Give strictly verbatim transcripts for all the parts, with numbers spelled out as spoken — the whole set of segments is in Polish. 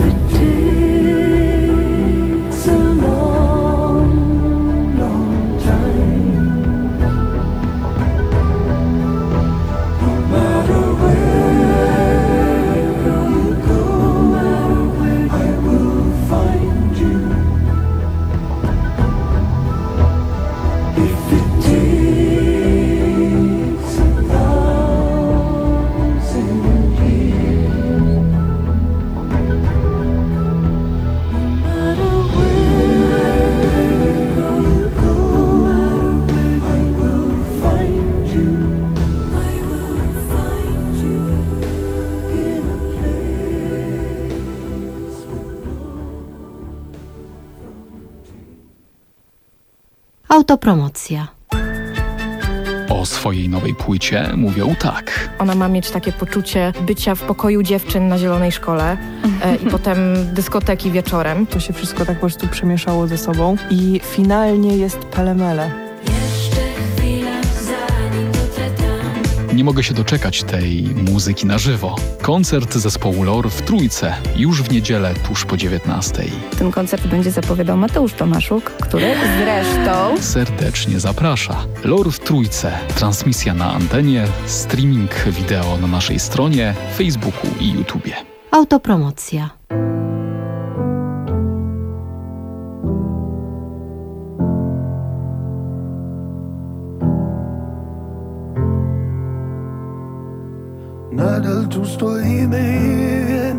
Autopromocja. O swojej nowej płycie mówią tak. Ona ma mieć takie poczucie bycia w pokoju dziewczyn na Zielonej Szkole e, i potem dyskoteki wieczorem. To się wszystko tak po prostu przemieszało ze sobą i finalnie jest pelemele. Nie mogę się doczekać tej muzyki na żywo. Koncert zespołu Lore w Trójce już w niedzielę tuż po dziewiętnastej. Ten koncert będzie zapowiadał Mateusz Tomaszuk, który zresztą serdecznie zaprasza. Lore w Trójce. Transmisja na antenie, streaming wideo na naszej stronie, Facebooku i YouTubie. Autopromocja. Nadal tu stoimy i wiem,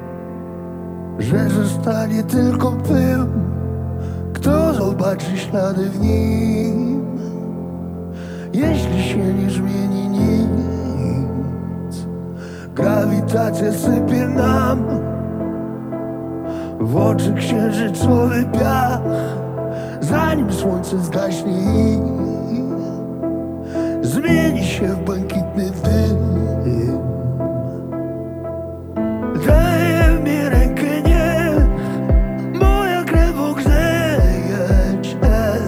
że zostanie tylko pył. Kto zobaczy ślady w nim, jeśli się nie zmieni nic? Grawitacja sypie nam w oczy księżycowy piach, zanim słońce zgaśnie i zmieni się w błękitny dym. Daj mi rękę, nie, moja krew ogrzeje cię.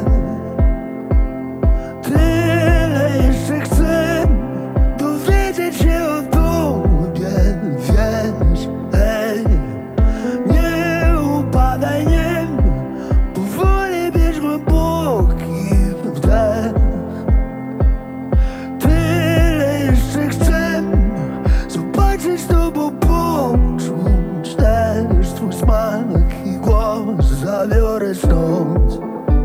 Tyle jeszcze chcę dowiedzieć się o tobie, wiesz, ej. Nie upadaj, nie, powoli bierz głęboki wdech. Tyle jeszcze chcę zobaczyć z tobą, poczuć też twój smak i głos. Zabiorę stąd.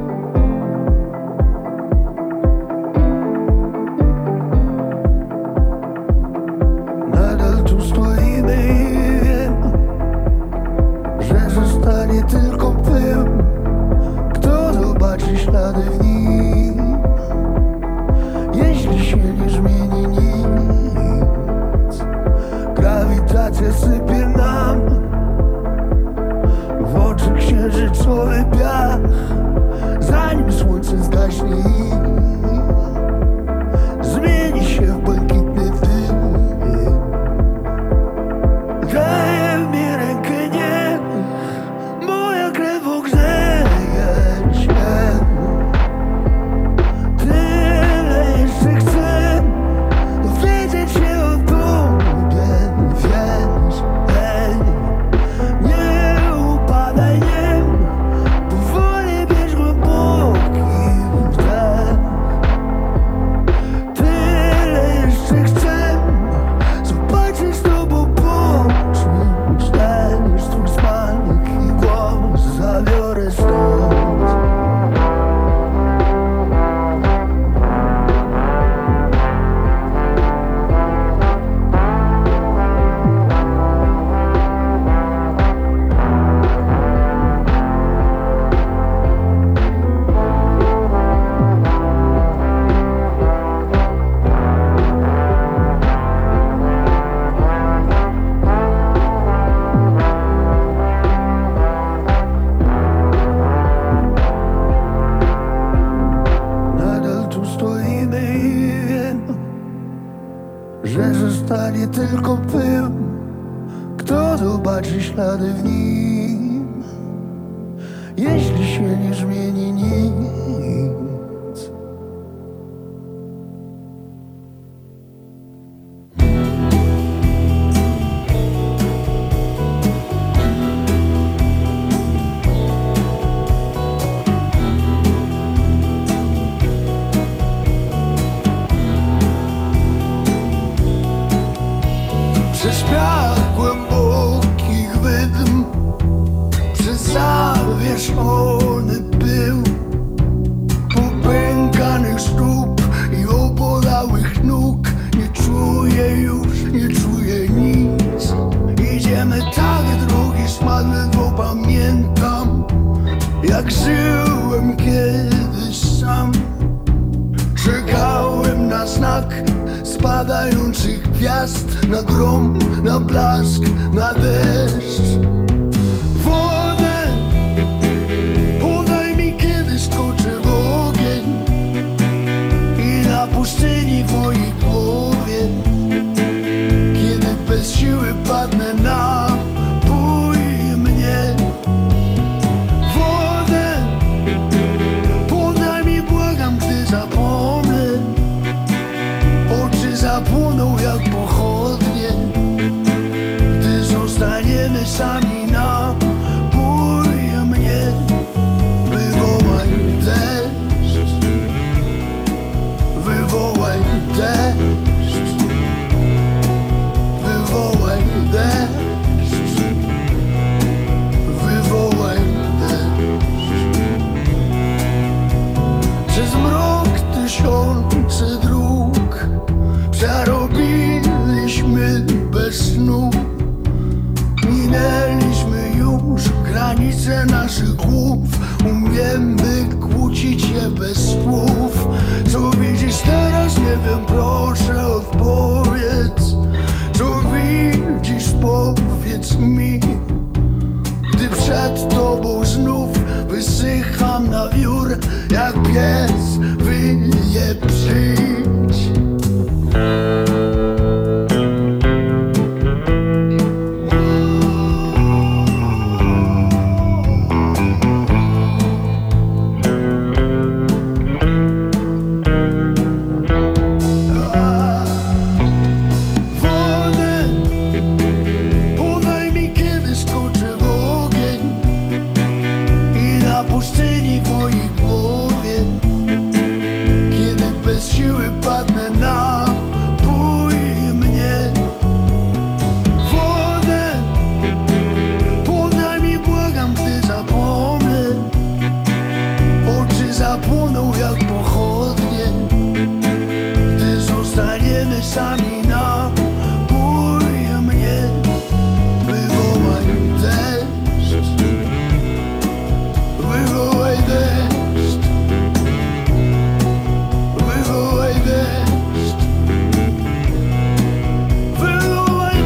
Nadal tu stoimy i wiem, że zostanie tylko pył. Kto zobaczy ślady w nim, jeśli się nie zmieni nic? Grawitacja sypie nam w oczy księżycowy piach, zanim słońce zgaśnie i zmieni się w błękitny dym. Daj mi rękę, nie, moja krew ogrzeje cię. Tyle jeszcze chcę dowiedzieć się o tobie, wiesz, ej. Nie upadaj, nie, powoli bierz głęboki wdech. Tyle jeszcze chcę zobaczyć z tobą, poczuć też twój smak i głos. Zabiorę stąd. Nadal tu stoimy i wiem, że zostanie tylko pył. Kto zobaczy ślady w nim, jeśli się nie zmieni nic? Przezawieszony był popękanych stóp i obolałych nóg. Nie czuję już, nie czuję nic. Idziemy tak drogi szmat, ledwo pamiętam jak żyłem kiedyś sam. Czekałem na znak spadających gwiazd, na grom, na blask, na deszcz. Wodę podaj mi, kiedy skoczę w ogień i na pustyni w mojej głowie, kiedy bez siły padnę na bój mnie. Wodę podaj mi, błagam, gdy zapomnę. Oczy zapłoną jak pochodnie, gdy zostaniemy sami na bój mnie. Wywołaj deszcz, wywołaj deszcz, wywołaj deszcz, wywołaj deszcz. Przez mrok tysiące dróg przerobiliśmy bez snu. Minęliśmy już granice naszych głów. Umiemy kłócić się bez słów. Co widzisz teraz? Nie wiem, proszę odpowiedz. Co widzisz? Powiedz mi. Gdy przed tobą znów wysycham na wiór, jak pies wyje, przyjdź. Wodę podaj mi, kiedy skoczę w ogień i na pustyni w mojej głowie, kiedy bez siły padnę na bój mnie. Wodę podaj mi, błagam, gdy zapomnę. Oczy zapłoną jak pochodnie, gdy zostaniemy sami na bój mnie. Wywołaj deszcz, wywołaj deszcz, wywołaj deszcz, wywołaj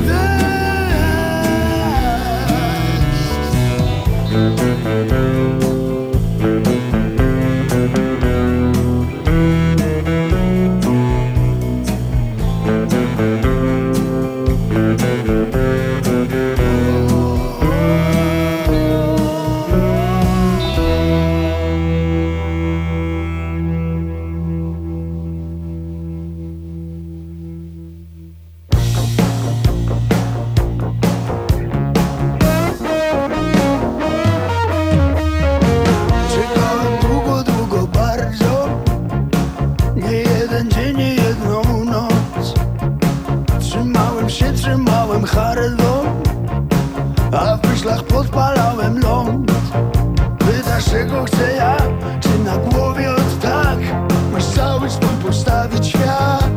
Czekałem długo, długo bardzo. Nie jeden dzień, nie jedną noc. Trzymałem się, trzymałem hardo, a w myślach podpalałem ląd. Pytasz, czego chcę ja, czy na głowie od tak masz cały swój postawić świat.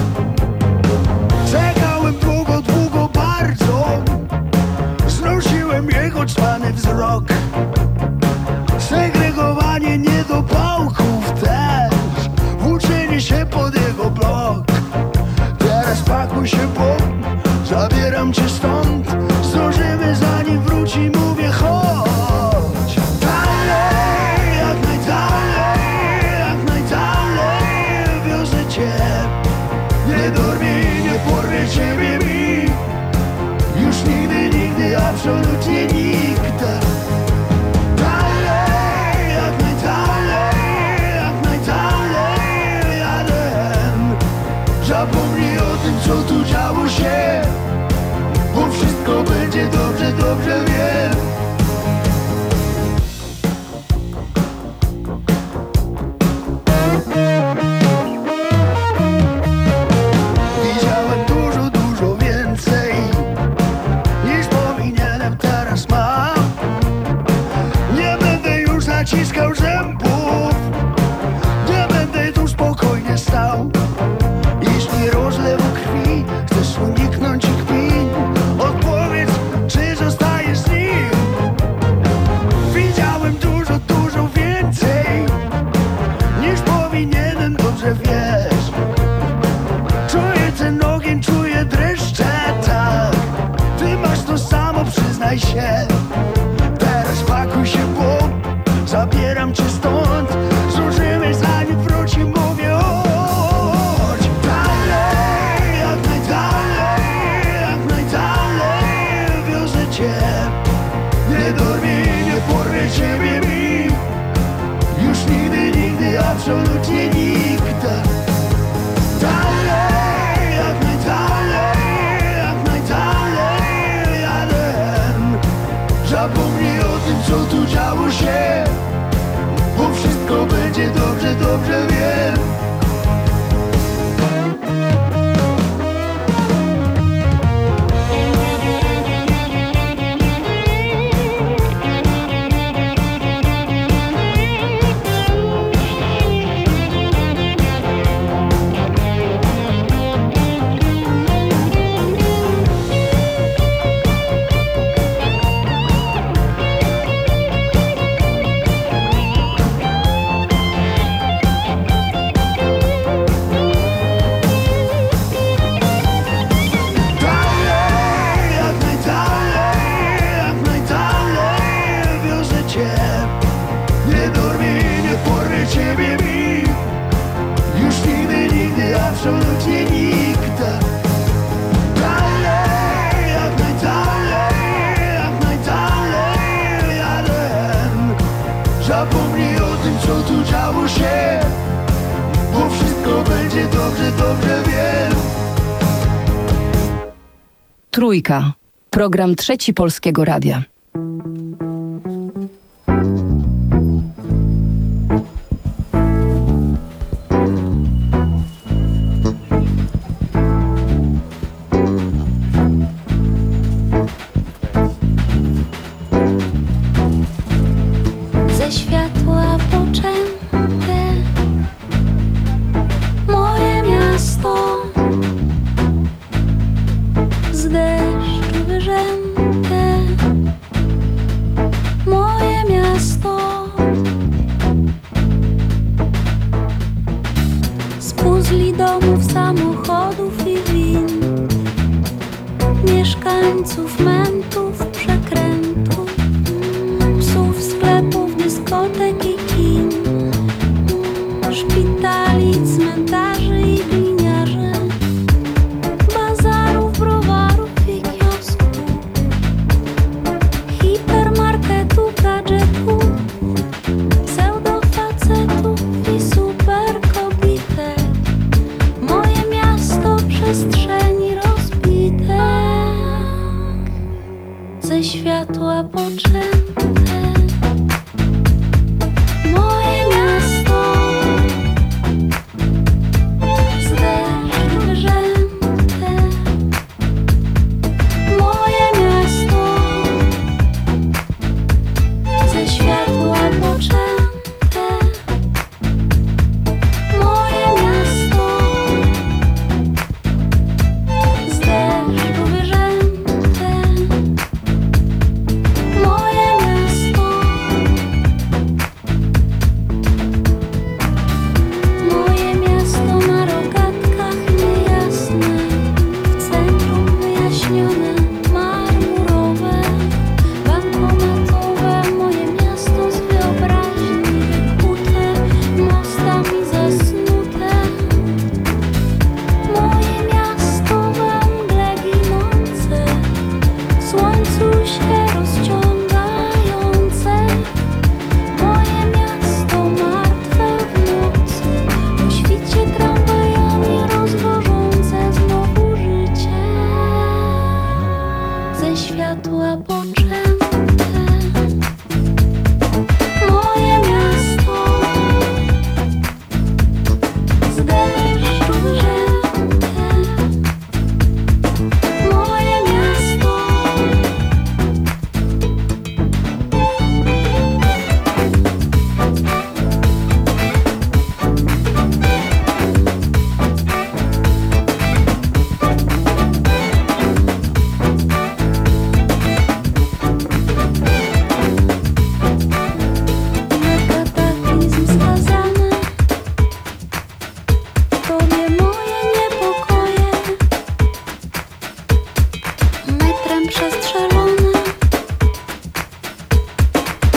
Czekałem długo, długo bardzo. Znosiłem jego czwany wzrok. Segregowanie niedopałków też, włóczenie się pod jego blok. Teraz pakuj się, bo zabieram cię stąd. Zdążymy zanim wróci, mówię chodź. Dalej, jak najdalej, jak najdalej wiozę cię. Nie dorwie i nie porwie ciebie mi. Już nigdy, nigdy, absolutnie nigdy. Zapomnij o tym, co tu działo się, bo wszystko będzie dobrze, dobrze wiem. Widziałem dużo, dużo więcej niż powinienem teraz mać. się. Teraz pakuj się, bo zabieram cię stąd. Zdążymy zanim wróci, mówię chodź dalej, jak najdalej, jak najdalej wiozę cię. Nie dormie, nie porwie ciebie mi. Już nigdy, nigdy, absolutnie nikt. Dalej, jak najdalej, jak najdalej jadę. Zapomnij o tym, co tu działo się, bo wszystko będzie dobrze, dobrze wiem. Absolutnie nikt. Dalej, jak najdalej, jak najdalej jadę. Zapomnij o tym, co tu działo się, bo wszystko będzie dobrze, dobrze wiem. Trójka. Program Trzeci Polskiego Radia. Moje miasto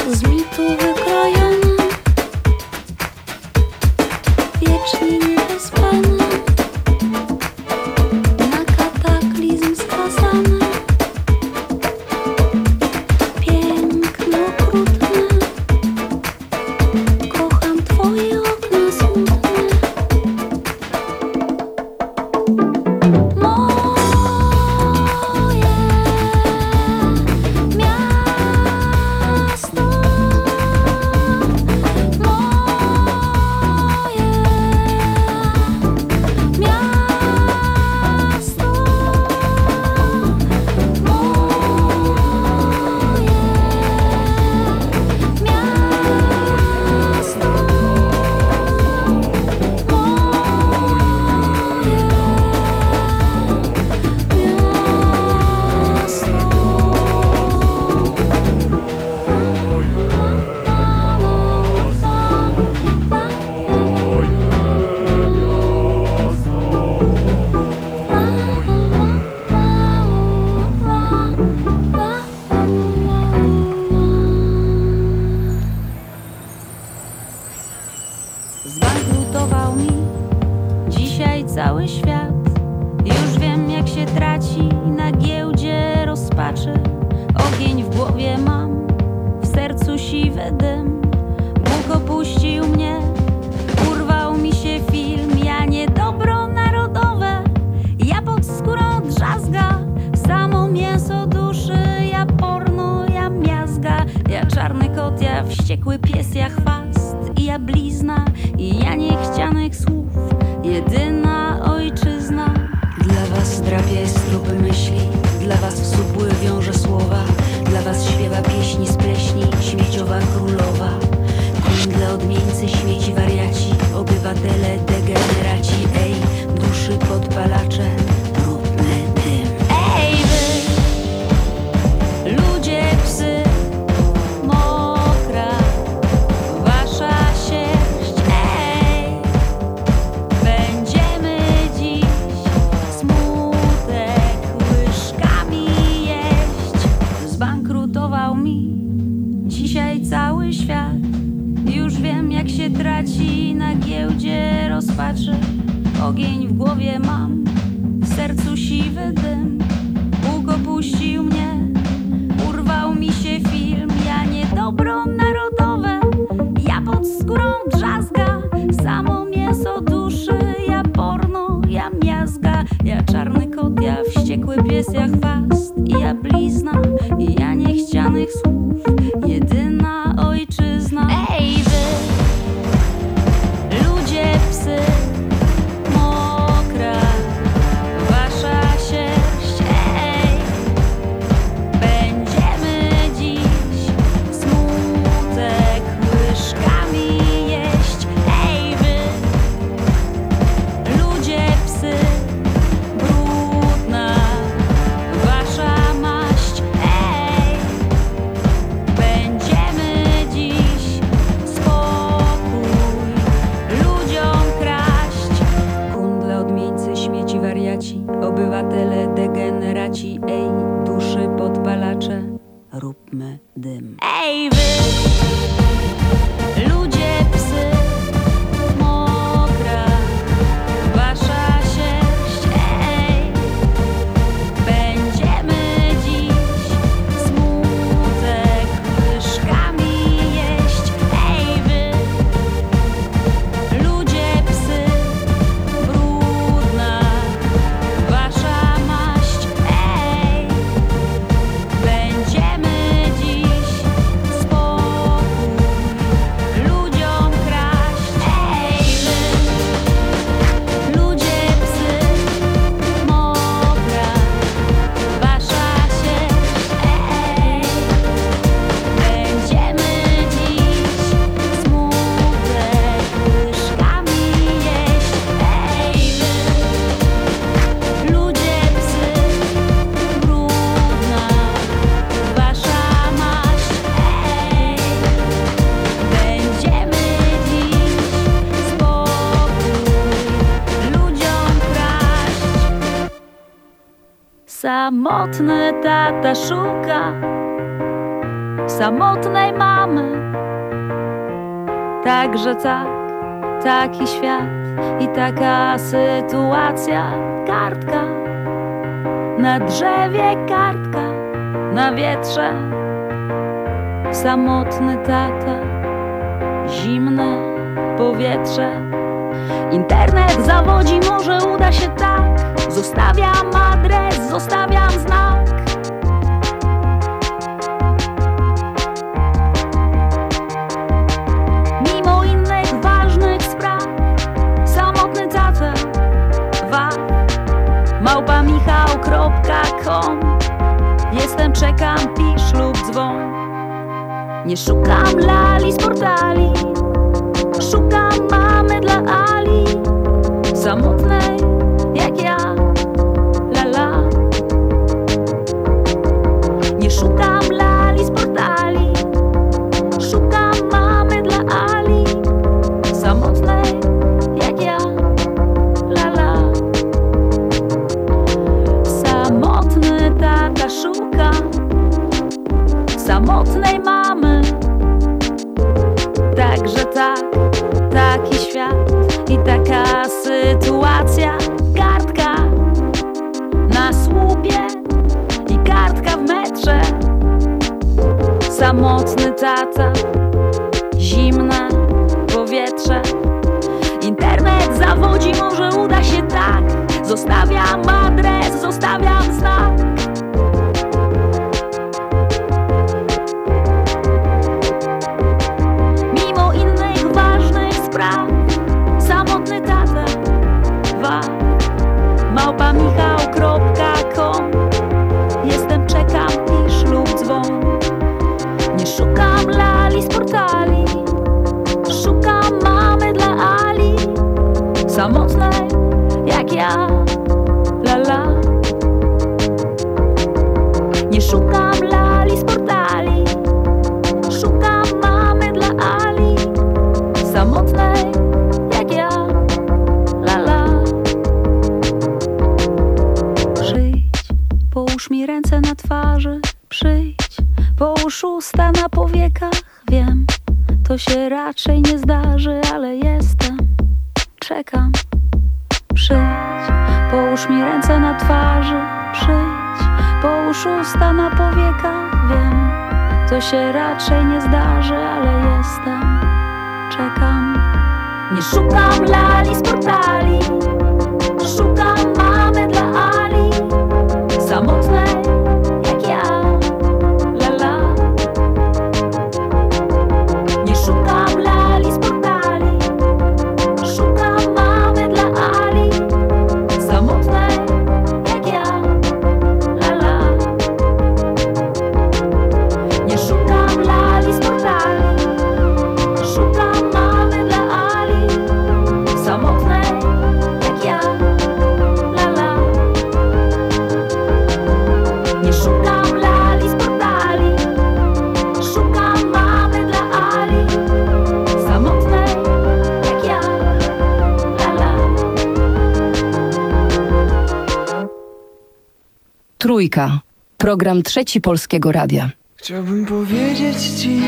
z mitu wykrojona, wiecznie niewyspana, na kataklizm skazana. Piękno okrutne, kocham twoje okna smutne. Zbankrutował mi dzisiaj cały świat. Już wiem, jak się traci na giełdzie rozpaczy. Ogień w głowie mam, w sercu siwy dym. Bóg opuścił mnie, urwał mi się film. Ja nie dobro narodowe, ja pod skórą drzazga. Samo mięso duszy, ja porno, ja miazga. Ja czarny kot, ja wściekły pies, ja chwast i ja blizna. I ja niechcianych słów, jedyna ojczyzna. Dla was drapie strupy myśli, dla was w supły wiąże słowa. Dla was śpiewa pieśni z pleśni, śmieciowa królowa. Kundle, odmieńcy, śmieci, wariaci, obywatele, degeneraci. Ej, duszy podpalacze, róbmy dym. Ej wy, ludzie, psy, mokra wasza sierść. Ej, będziemy dziś smutek łyżkami jeść. Zbankrutował mi dzisiaj cały świat. Już wiem, jak się traci na giełdzie rozpaczy. Ogień w głowie mam, w sercu siwy dym. Bóg opuścił mnie, urwał mi się film. Ja nie dobro narodowe, ja pod skórą drzazga. Samo mięso duszy, ja porno, ja miazga. Ja czarny kot, ja wściekły pies, ja chwast i ja blizna. I ja niechcianych słów, jedyna ojczyzna. Ej wy, ludzie, psy, mokra wasza sierść. Ej, będziemy dziś smutek łyżkami jeść. Ej wy, ludzie, psy, brudna wasza maść. Ej, będziemy dziś spokój ludziom kraść. Kundle, odmieńcy, śmieci, wariaci, obywatele, degeneraci. Ej, duszy podpalacze, róbmy dym. Ej wy, ludzie, psy, mokra wasza sierść. Ej, będziemy dziś smutek łyżkami jeść. Ej wy, ludzie, psy, brudna wasza maść. Ej, będziemy dziś spokój ludziom kraść. Ej wy, ludzie, psy, mokra wasza sierść. Ej, będziemy dziś smutek łyżkami jeść. Ej wy, ludzie, psy, brudna wasza maść. Ej, będziemy dziś spokój ludziom kraść. Samotny tata szuka samotnej mamy. Także tak, taki świat i taka sytuacja. Kartka na drzewie, kartka na wietrze. Samotny tata, zimne powietrze. Internet zawodzi, może uda się tak. Zostawiam adres, zostawiam znak. Mimo innych ważnych spraw, samotny tata, wa małpa michał kropka com. Jestem, czekam, pisz lub dzwoń. Nie szukam lali z portali, szukam mamy dla Ali, samotnej jak ja, la la. Nie szukam lali z portali, szukam mamy dla Ali, samotnej jak ja, la la. Samotny tata szuka samotnej mamy. Także tak, taki świat i taka sytuacja. Kartka na słupie i kartka w metrze. Samotny tata, zimne powietrze. Internet zawodzi, może uda się tak. Zostawiam adres, zostawiam znak. Mimo innych ważnych spraw, samotny tata, wa małpa michał kropka com. Jestem, czekam, pisz lub dzwoń. Nie szukam lali z portali, szukam mamy dla Ali, samotnej jak ja, la la. Nie szukam lali z portali, szukam mamy dla Ali, samotnej jak ja, la la. Przyjdź, połóż mi ręce na twarzy. Przyjdź, połóż usta na powiekach. Wiem, to się raczej nie zdarzy, ale jestem, czekam. Przyjdź, połóż mi ręce na twarzy. Przyjdź, połóż usta na powiekach. Wiem, to się raczej nie zdarzy, ale jestem, czekam. Nie szukam lali z portali, szukam mamy dla Ali, samotnej jak ja, la la. Nie szukam lali z portali, szukam mamy dla Ali, samotnej jak ja, la la. Nie szukam lali z portali, szukam mamy dla Ali, samotnej jak ja, la la. Nie szukam lali z portali, szukam mamy dla Ali, samotnej jak ja, la la. Trójka. Program Trzeci Polskiego Radia. Chciałbym powiedzieć ci,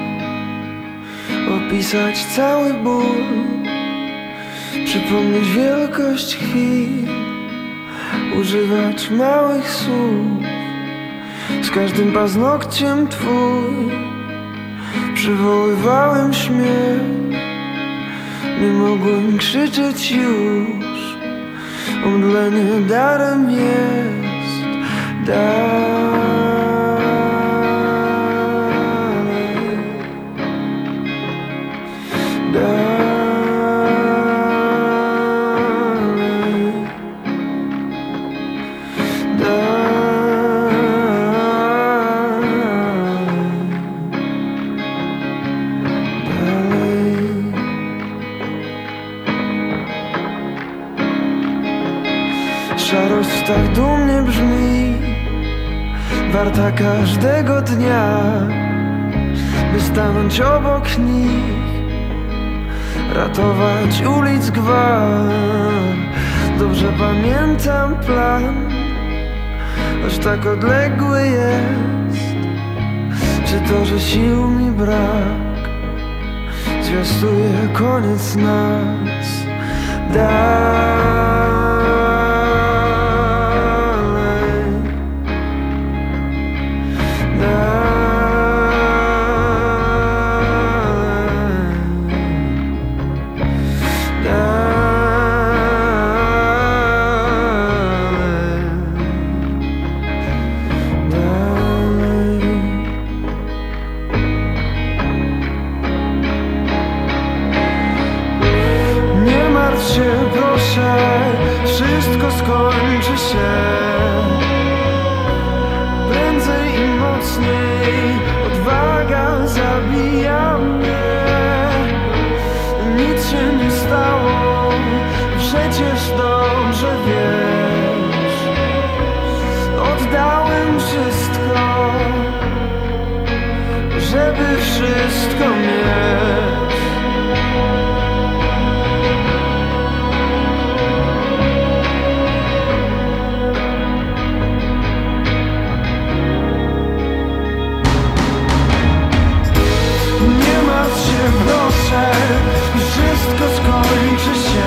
opisać cały ból, przypomnieć wielkość chwil, używać małych słów. Z każdym paznokciem twój przywoływałem śmiech. Nie mogłem krzyczeć już, omdlenie darem jest. Dalej, dalej, dalej. Szarość tak dumnie brzmi, warta każdego dnia, by stanąć obok nich, ratować ulic gwar. Dobrze pamiętam plan, choć tak odległy jest. Czy to, że sił mi brak zwiastuje koniec nas? Dalej, wszystko skończy się prędzej i mocniej. Odwaga zabija mnie. Nic się nie stało, przecież dobrze wiesz. Oddałem wszystko, żeby wszystko mieć. Proszę, wszystko skończy się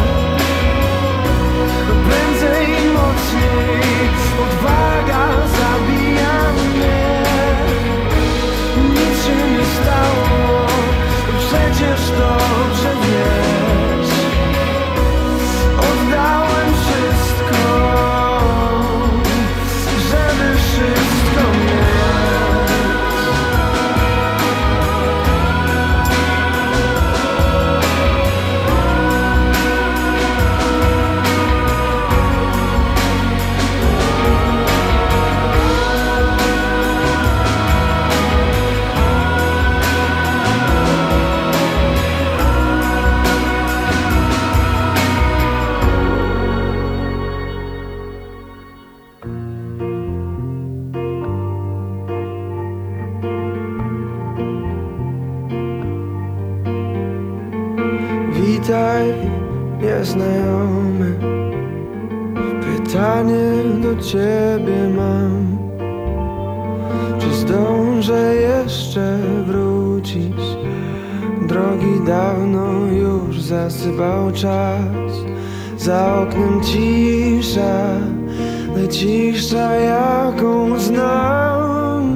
prędzej i mocniej. Odwaga zabija mnie. Nic się nie stało, przecież dobrze wiesz. Oddałem wszystko, żeby wszystko mieć. Witaj, nieznajomy. Pytanie do ciebie mam. Czy zdążę jeszcze wrócić? Drogi dawno już zasypał czas. Za oknem cisza, najcisza jaką znam.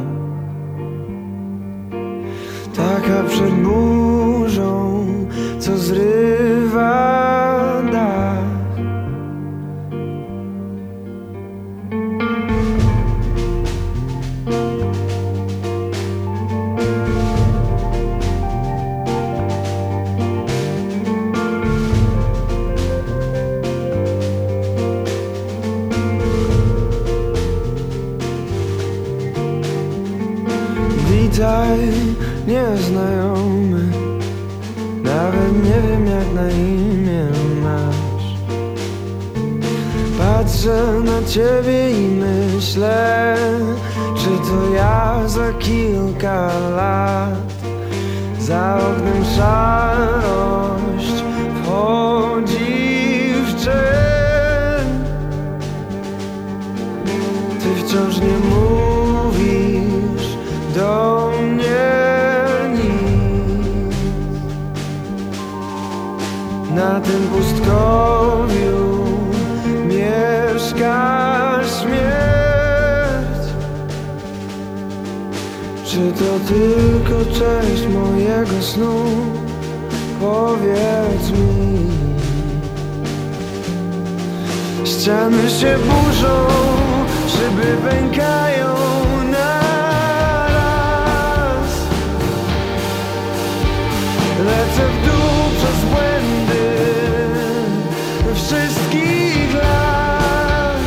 Taka przed burzą, co zrywa dach. Witaj, nieznajomy. Nawet nie wiem, jak na imię masz. Patrzę na ciebie i myślę, czy to ja za kilka lat. Za oknem szarość wchodzi w cień. Ty wciąż nie mówisz do mnie nic. Na tym pustkowiu mieszka śmierć. Czy to tylko część mojego snu? Powiedz mi. Ściany się burzą, szyby pękają naraz. Lecę w dół przez błędy wszystkich lat.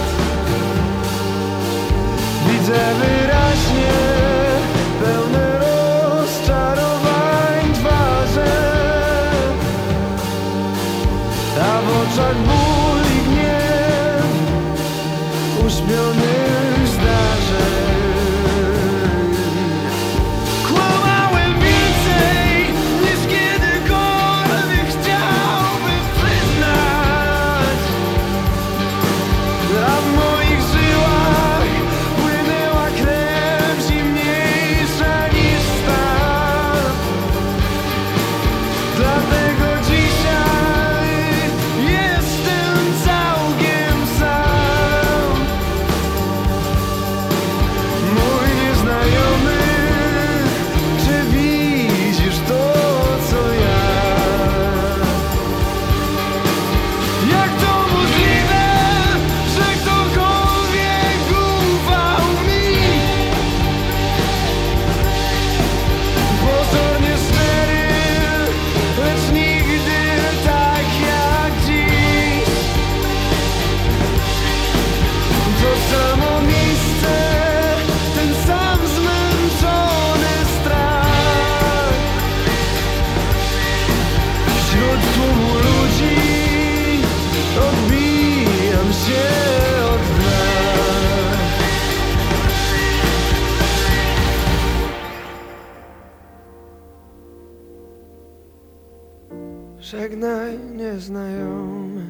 Widzę wyraźnie pełne rozczarowań twarze, a w oczach ból i gniew uśpionych zdarzeń. Żegnaj nieznajomy,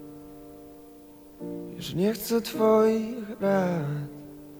już nie chcę twoich rad.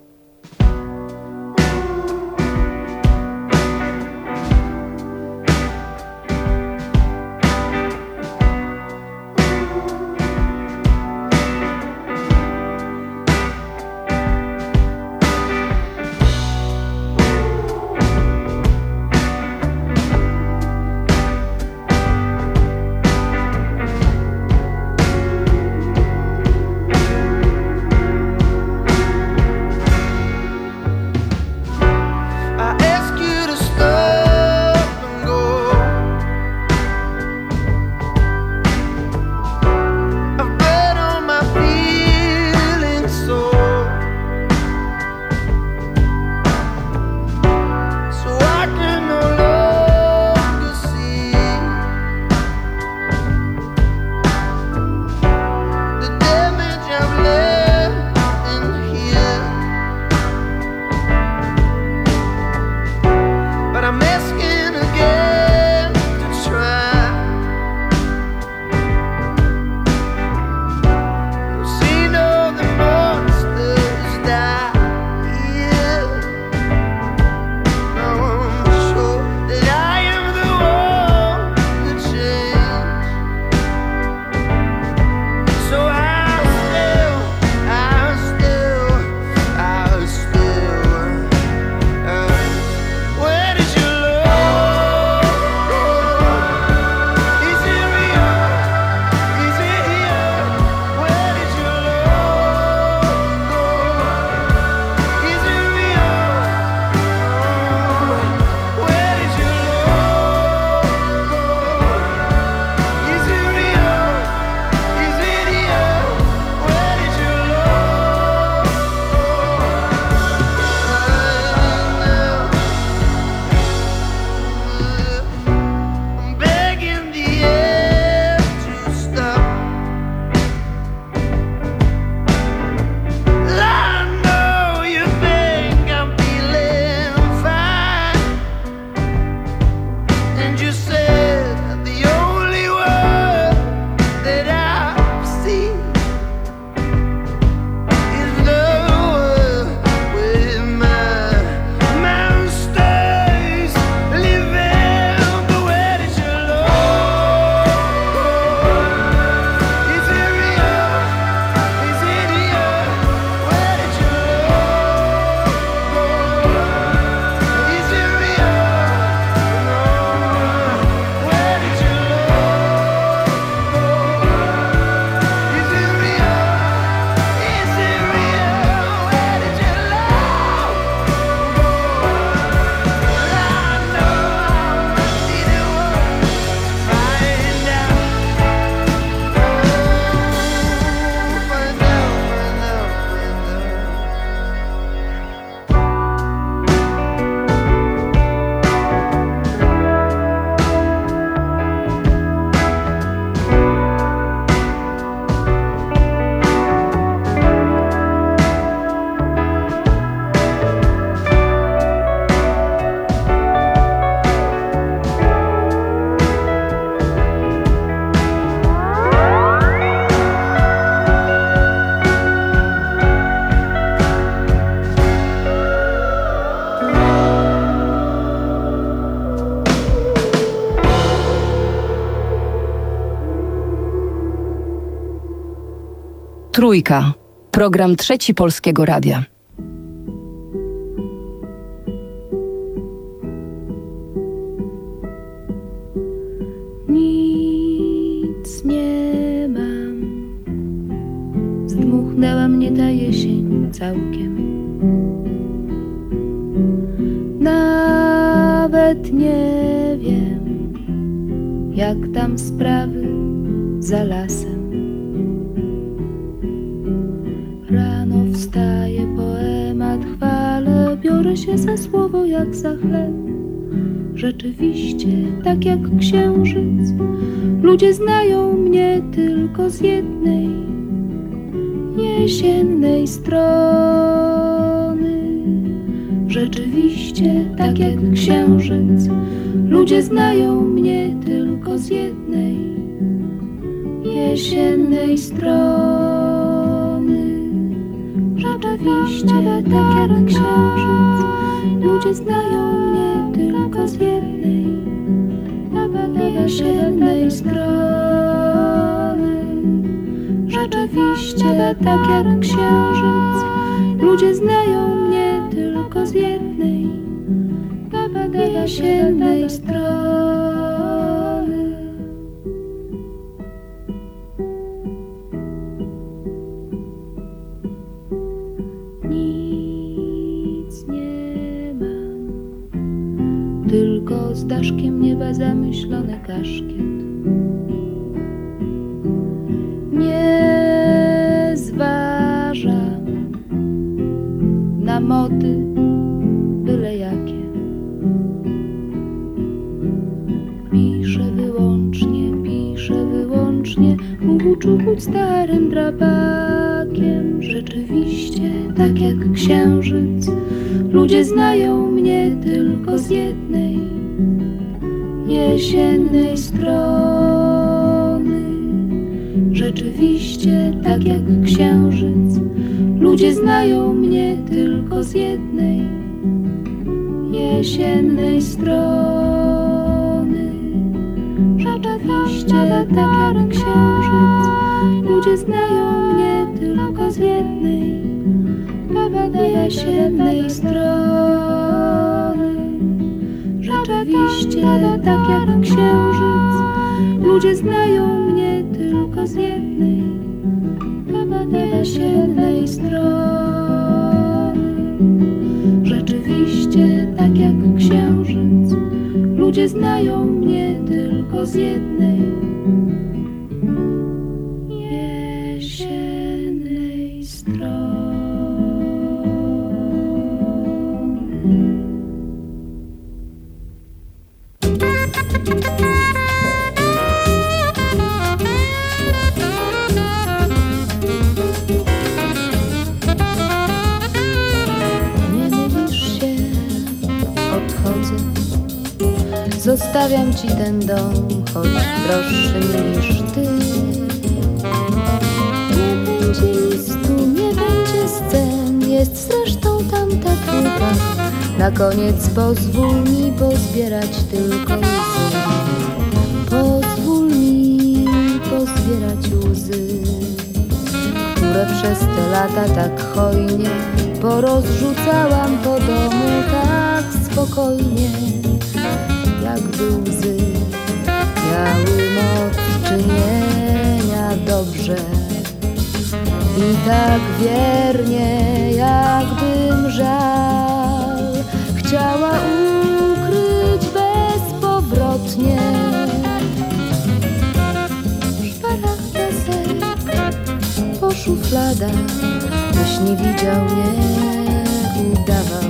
Trójka. Program Trzeci Polskiego Radia. Nic nie mam. Zdmuchnęła mnie ta jesień całkiem. Nawet nie wiem, jak tam sprawy za lasem. Rano wstaję, poemat chwalę, biorę się za słowo jak za chleb. Rzeczywiście, tak jak księżyc, ludzie znają mnie tylko z jednej jesiennej strony. Rzeczywiście, tak jak księżyc, ludzie znają mnie tylko tylko z jednej jesiennej strony. Rzeczywiście tak jak księżyc, ludzie znają mnie tylko z jednej jesiennej strony. Rzeczywiście tak jak księżyc, ludzie znają mnie tylko z jednej jesiennej strony. Nic nie mam, tylko z daszkiem nieba zamyślony kaszkiet. Nie zważam na mody byle jakie. Piszę wyłącznie, piszę wyłącznie, uczuć starym drapakiem. Rzeczywiście tak jak księżyc, ludzie znają mnie tylko z jednej jesiennej strony. Rzeczywiście tak jak księżyc, ludzie znają mnie tylko z jednej jesiennej strony. Rzeczywiście tak jak księżyc, ludzie znają mnie tylko z jednej jesiennej strony. Rzeczywiście tak jak księżyc, ludzie znają mnie tylko z jednej jesiennej strony. Rzeczywiście tak jak księżyc, ludzie znają mnie tylko z jednej jesiennej strony. Zostawiam ci ten dom, choć droższy niż ty. Nie będzie listu, nie będzie scen, jest zresztą tamta płyta. Na koniec pozwól mi pozbierać tylko łzy. Pozwól mi pozbierać łzy, które przez te lata tak hojnie porozrzucałam po domu tak spokojnie. Jakby łzy miały moc czynienia dobrze i tak wiernie, jakbym żal chciała ukryć bezpowrotnie. W szparach desek, po szufladach, byś nie widział, nie udawał.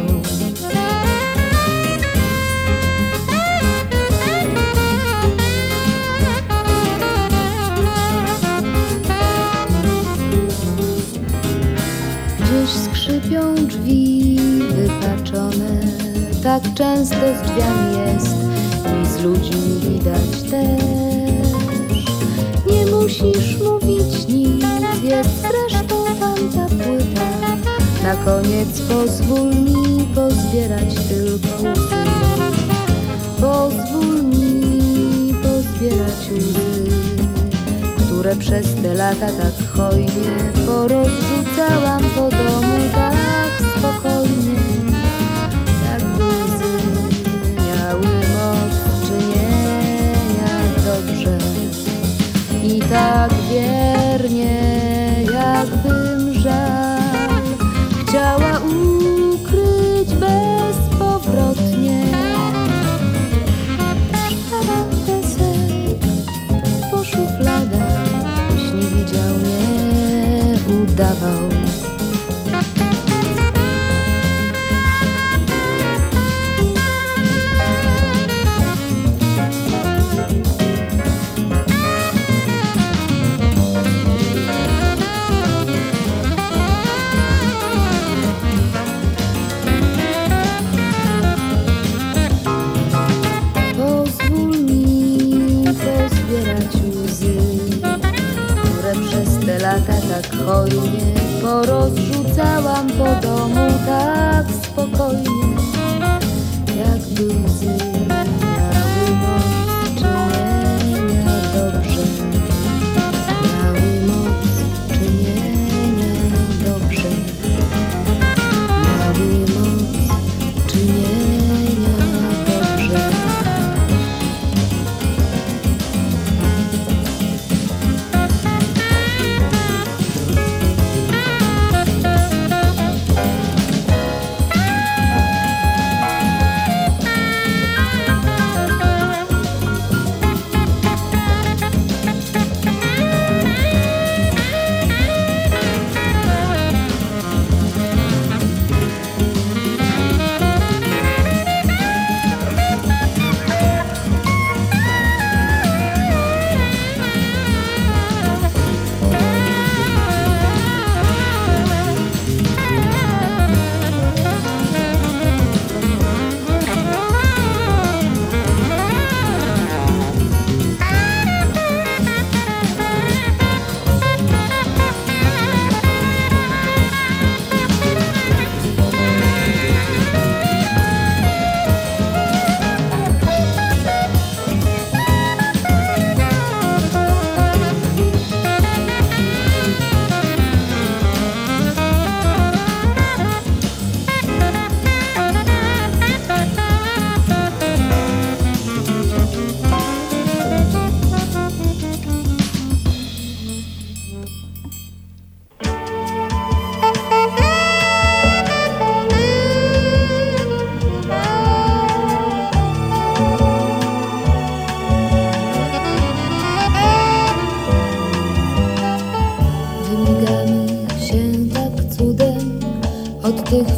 Skrzypią drzwi wypaczone, tak często z drzwiami jest i z ludźmi widać też. Nie musisz mówić nic, jest zresztą tamta płyta. Na koniec pozwól mi pozbierać tylko łzy. Pozwól mi pozbierać łzy, które przez te lata tak hojnie porozrzucałam po domu tak spokojnie. Jakby łzy miały moc czynienia dobrze i tak wiernie, jakbym żal chciała ukryć bezpowrotnie. Szparach desek, po szufladach, nie widział, nie udawał.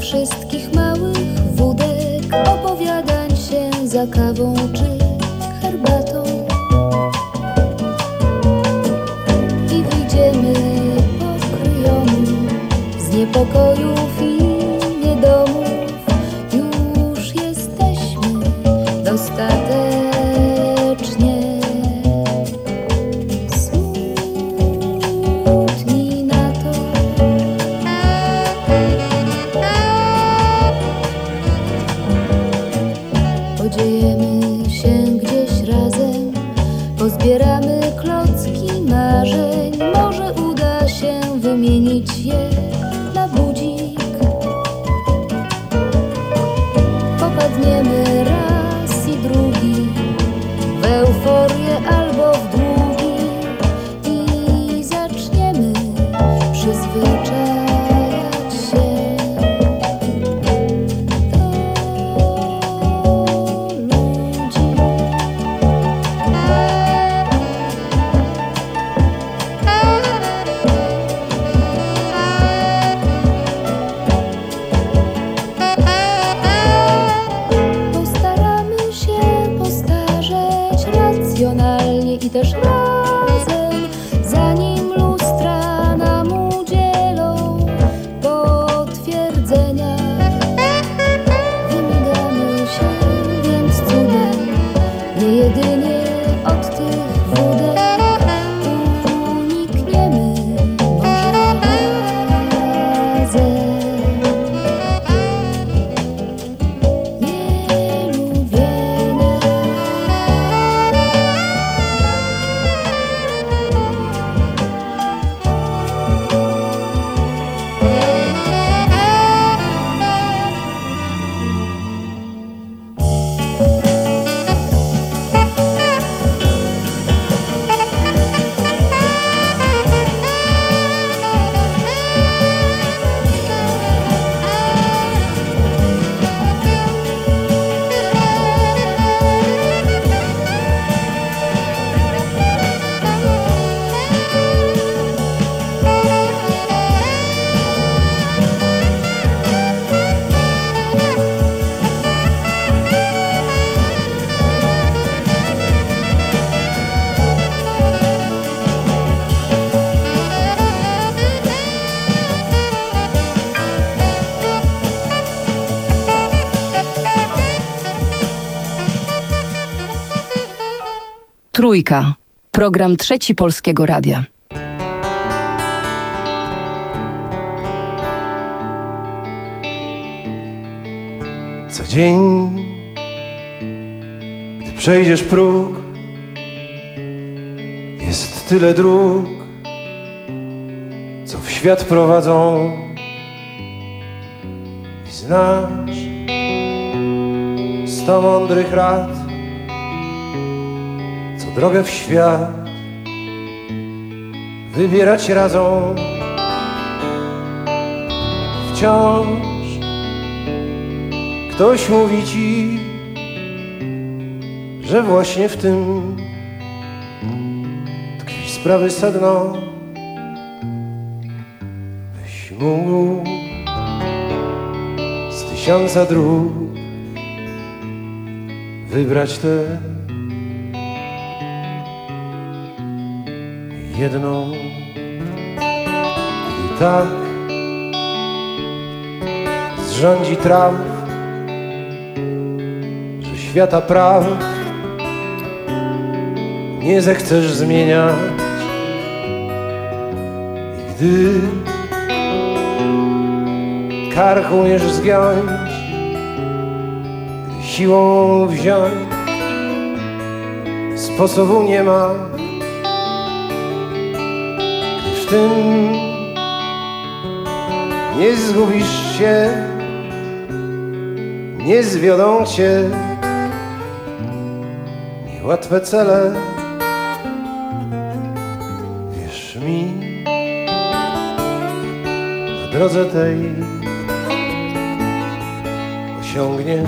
wszystkich małych wódek, opowiadań się za kawą czy herbatą. I wyjdziemy pokryjomu z niepokojów i niedomów. Już jesteśmy dostatecznie smutni na to. Podziejemy się gdzieś razem, pozbieramy klocki marzeń. Może uda się wymienić je na budzik. Popadniemy raz i drugi w euforię albo w długi i zaczniemy przyzwyczajać się do ludzi. Postaramy się postarzeć racjonalnie i też razem, zanim lustra nam udzielą potwierdzenia. Wymigamy się więc cudem, nie jedynie od tych wódek. Unikniemy może razem nielubienia. Trójka. Program Trzeci Polskiego Radia. Co dzień, gdy przejdziesz próg, jest tyle dróg, co w świat prowadzą. I znasz sto mądrych rad, co drogę w świat wybierać radzą. Wciąż ktoś mówi ci, że właśnie w tym tkwi sprawy sedno. Byś mógł z tysiąca dróg wybrać tę jedną. I tak zrządzi traw, że świata praw nie zechcesz zmieniać. I gdy kark umiesz zgiąć, gdy siłą wziąć sposobu nie ma, gdy w tym nie zgubisz się, nie zwiodą cię niełatwe cele. Wierz mi, na drodze tej osiągniesz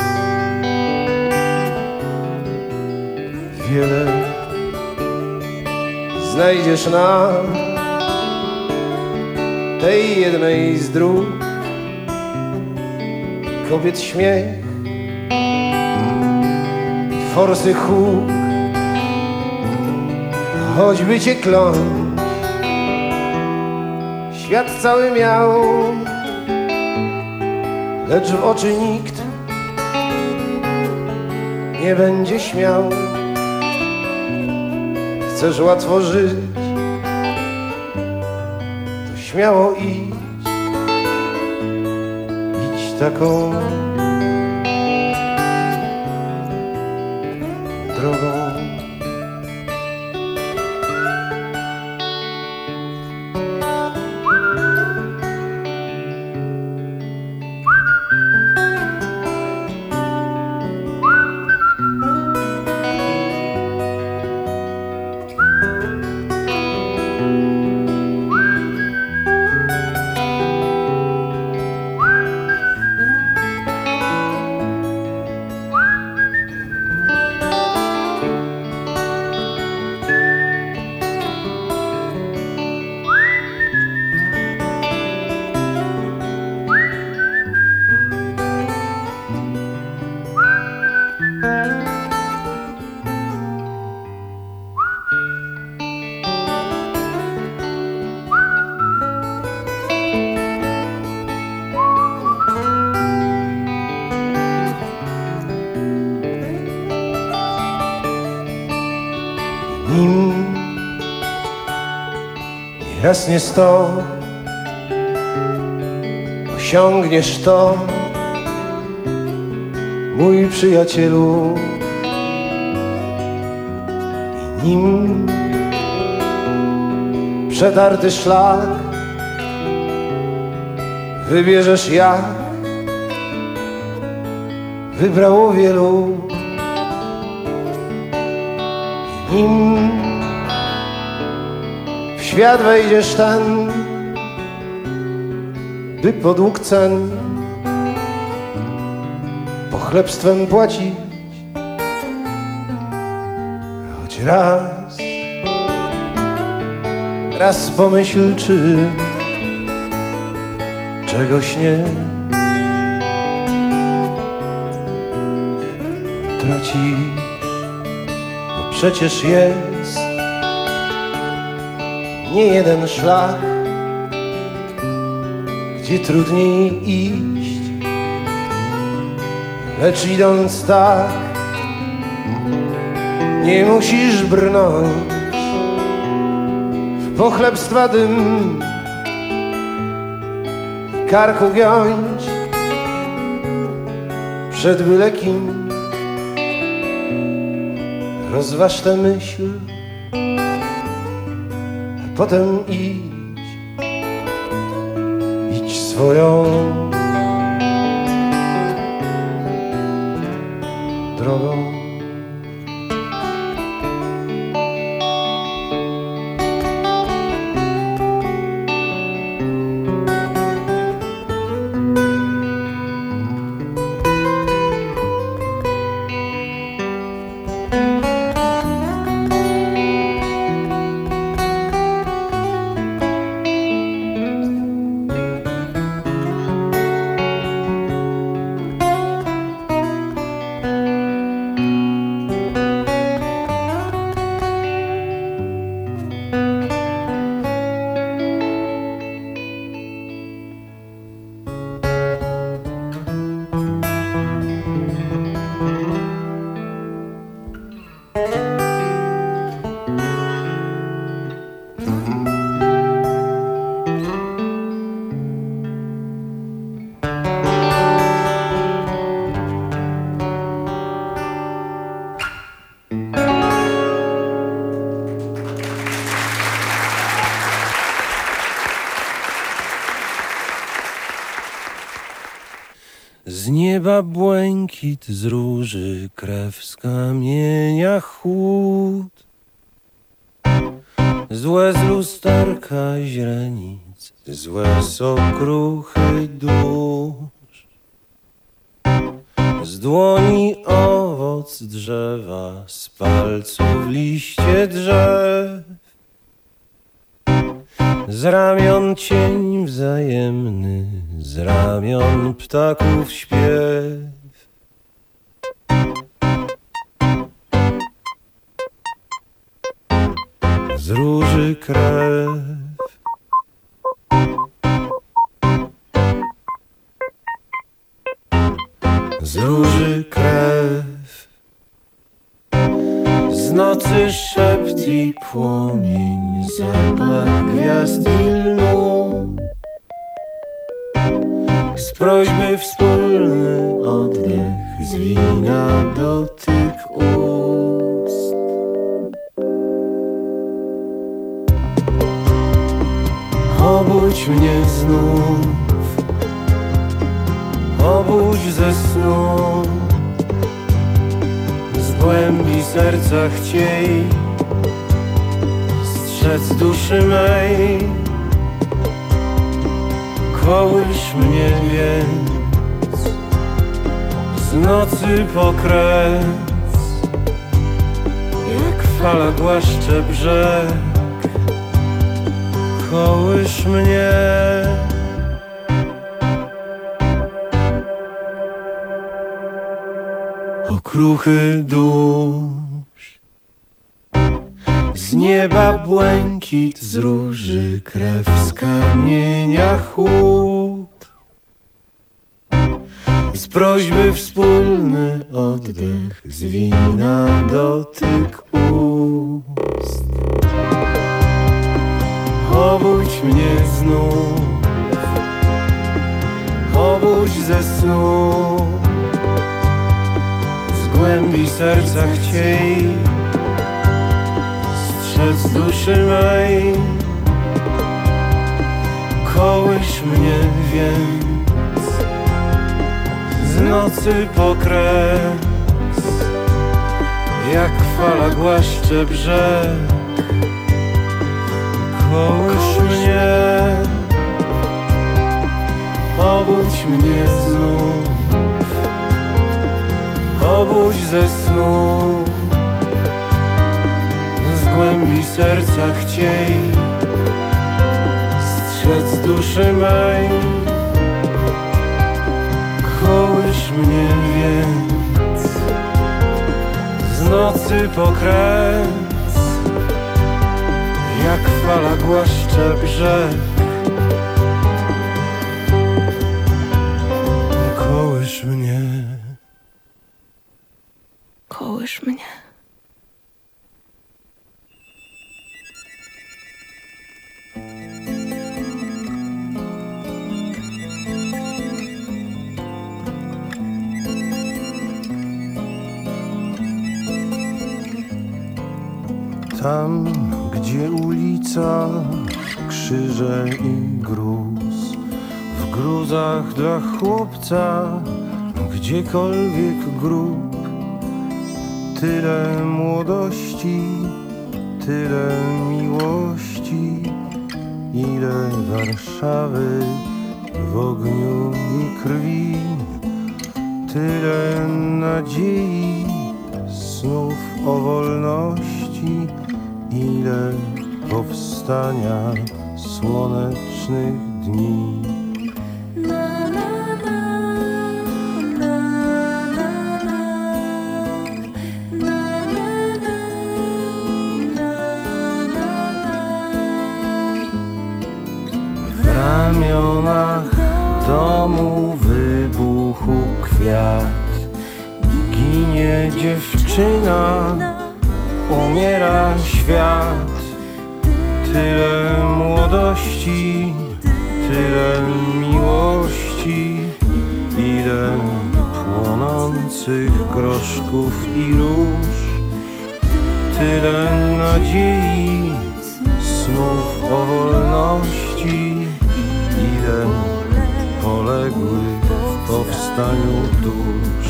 wiele. Znajdziesz na tej jednej z dróg kobiet śmiech, forsy huk, choćby cię kląć, świat cały miał, lecz w oczy nikt nie będzie śmiał. Chcesz łatwo żyć, to śmiało idź, idź taką drogą. Nim raz nie sto osiągniesz to, mój przyjacielu, i nim przetarty szlak wybierzesz, jak wybrało wielu. Nim w świat wejdziesz ten, by podług cen pochlebstwem płacić, choć raz, raz pomyśl, czy czegoś nie tracisz. Przecież jest nie jeden szlak, gdzie trudniej iść, lecz idąc tak, nie musisz brnąć w pochlebstwa dym, karku giąć przed byle kim. Rozważ tę myśl, a potem idź, idź swoją drogą. Z nieba błękit, z róży krew, z kamienia chłód, złe z lusterka źrenic, złe z okruchy dusz, z dłoni owoc drzewa, z palców liście drzew, z ramion cień wzajemny, z ramion ptaków śpiew. Z róży krew, z róży krew, z nocy szept i płomień, zapach gwiazd i lnu, z prośby wspólny oddech, z wina dotyk ust. Obudź mnie znów, obudź ze snu, z głębi serca chciej strzec duszy mej. Kołysz mnie więc z nocy po kres, jak fala głaszcze brzeg. Kołysz mnie. Okruchy dusz, z nieba błękit, z róży krew, z kamienia chłód, z prośby wspólny oddech, z wina dotyk ust. Obudź mnie znów, obudź ze snu, z głębi serca chciej strzec duszy mej. Kołysz mnie więc z nocy po kres, jak fala głaszcze brzeg. Kołysz mnie, obudź mnie znów, obudź ze snu, z głębi serca chciej strzec duszy mej. Kołysz mnie więc z nocy po kres, jak fala głaszcze brzeg. Kołysz mnie, kołysz mnie. Tam, gdzie ulica, krzyże i gruz, w gruzach dla chłopca, gdziekolwiek grób. Tyle młodości, tyle miłości, ile Warszawy w ogniu i krwi. Tyle nadziei, snów o wolności, ile powstania słonecznych dni. W ramionach domu wybuchł kwiat, ginie dziewczyna, umiera świat. Tyle młodości, tyle miłości, ile płonących groszków i róż. Tyle nadziei, snów o wolności, ile poległych w powstaniu dusz.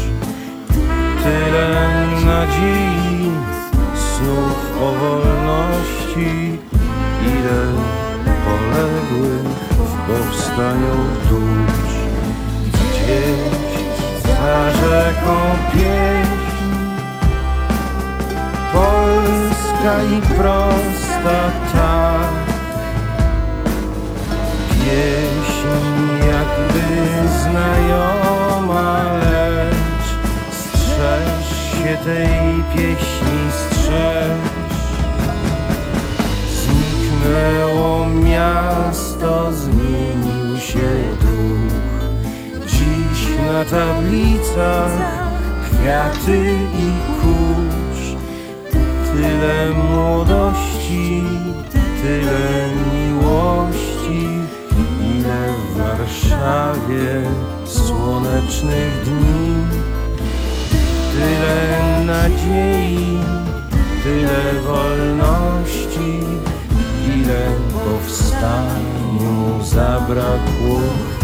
Tyle nadziei, snów o wolności, ile poległych w powstaniu dusz. Gdzieś za rzeką pieśń, polska i prosta ta, Pieśń jakby znajoma, lecz strzeż się tej pieśni, strzeż. Zniknęło miasto, zmienił się duch. Dziś na tablicach kwiaty i kurz. Tyle młodości, tyle miłości, ile w Warszawie słonecznych dni. Tyle nadziei, tyle wolności, ile powstaniu zabrakło.